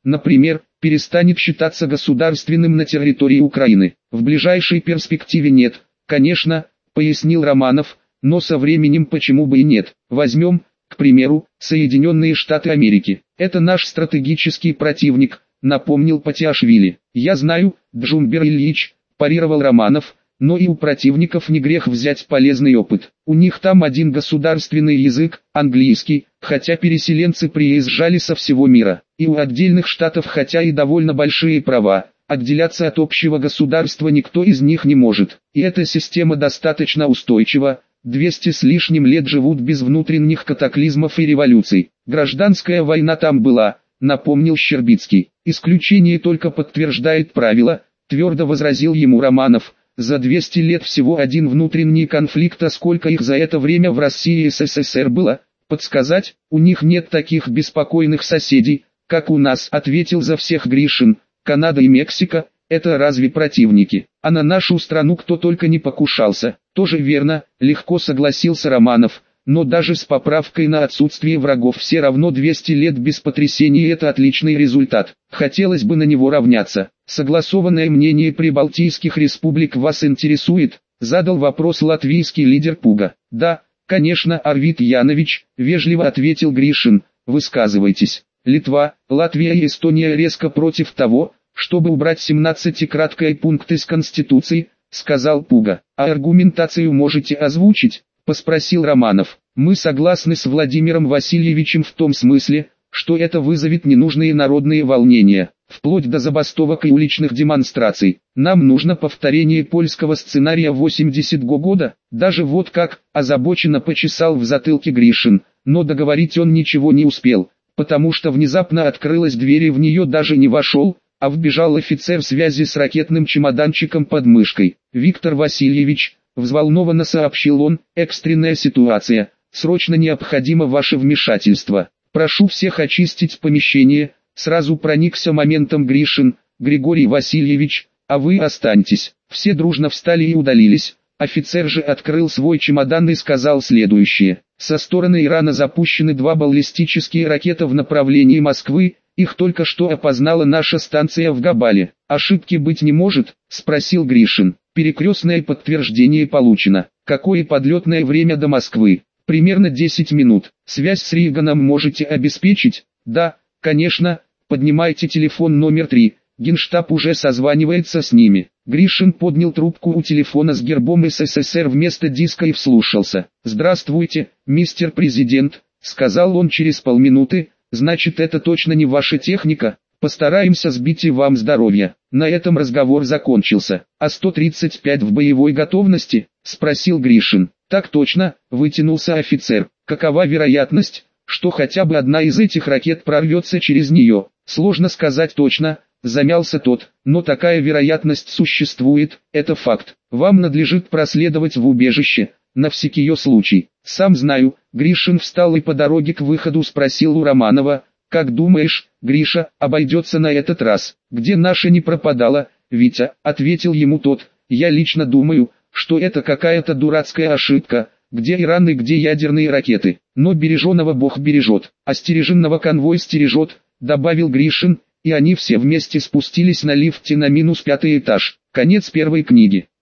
например, перестанет считаться государственным на территории Украины. В ближайшей перспективе нет, конечно, пояснил Романов, но со временем почему бы и нет. Возьмем, к примеру, Соединенные Штаты Америки. Это наш стратегический противник, напомнил Патиашвили. Я знаю, Джумбер Ильич, парировал Романов, но и у противников не грех взять полезный опыт. У них там один государственный язык, английский, хотя переселенцы приезжали со всего мира. И у отдельных штатов хотя и довольно большие права, отделяться от общего государства никто из них не может. И эта система достаточно устойчива, 200 с лишним лет живут без внутренних катаклизмов и революций. Гражданская война там была, напомнил Щербицкий. Исключение только подтверждает правило, твердо возразил ему Романов. За 200 лет всего один внутренний конфликт, а сколько их за это время в России и СССР было? Подсказать, у них нет таких беспокойных соседей, как у нас, ответил за всех Гришин. Канада и Мексика – это разве противники? А на нашу страну кто только не покушался. Тоже верно, легко согласился Романов, но даже с поправкой на отсутствие врагов все равно 200 лет без потрясений – это отличный результат. Хотелось бы на него равняться. Согласованное мнение прибалтийских республик вас интересует? Задал вопрос латвийский лидер Пуга. Да, конечно, Арвид Янович, вежливо ответил Гришин, высказывайтесь. Литва, Латвия и Эстония резко против того, чтобы убрать 17-краткий пункт из Конституции, сказал Пуга. А аргументацию можете озвучить? Поспросил Романов. Мы согласны с Владимиром Васильевичем в том смысле, что это вызовет ненужные народные волнения, вплоть до забастовок и уличных демонстраций. Нам нужно повторение польского сценария 80-го года, даже вот как, озабоченно почесал в затылке Гришин, но договорить он ничего не успел, потому что внезапно открылась дверь и в нее даже не вошел, а вбежал офицер связи с ракетным чемоданчиком под мышкой. Виктор Васильевич, взволнованно сообщил он, экстренная ситуация, срочно необходимо ваше вмешательство. Прошу всех очистить помещение, сразу проникся моментом Гришин. Григорий Васильевич, а вы останьтесь. Все дружно встали и удалились. Офицер же открыл свой чемодан и сказал следующее. Со стороны Ирана запущены 2 баллистические ракеты в направлении Москвы, их только что опознала наша станция в Габале. Ошибки быть не может, спросил Гришин. Перекрестное подтверждение получено. Какое подлетное время до Москвы? Примерно 10 минут. Связь с Риганом можете обеспечить? Да, конечно. Поднимайте телефон номер 3. Генштаб уже созванивается с ними. Гришин поднял трубку у телефона с гербом СССР вместо диска и вслушался. «Здравствуйте, мистер президент», — сказал он через полминуты. «Значит, это точно не ваша техника? Постараемся сбить и вам здоровья». На этом разговор закончился. «А 135 в боевой готовности?» — спросил Гришин. «Так точно», — вытянулся офицер. «Какова вероятность, что хотя бы одна из этих ракет прорвется через нее?» «Сложно сказать точно», — замялся тот, «но такая вероятность существует, это факт. Вам надлежит проследовать в убежище, на всякий ее случай». «Сам знаю». Гришин встал и по дороге к выходу спросил у Романова, «Как думаешь, Гриша, обойдется на этот раз?» «Где наша не пропадала, Витя?» — ответил ему тот. «Я лично думаю, что это какая-то дурацкая ошибка, где Иран и где ядерные ракеты. Но береженого Бог бережет, а стереженного конвой стережет», — добавил Гришин, и они все вместе спустились на лифте на -5 этаж. Конец первой книги.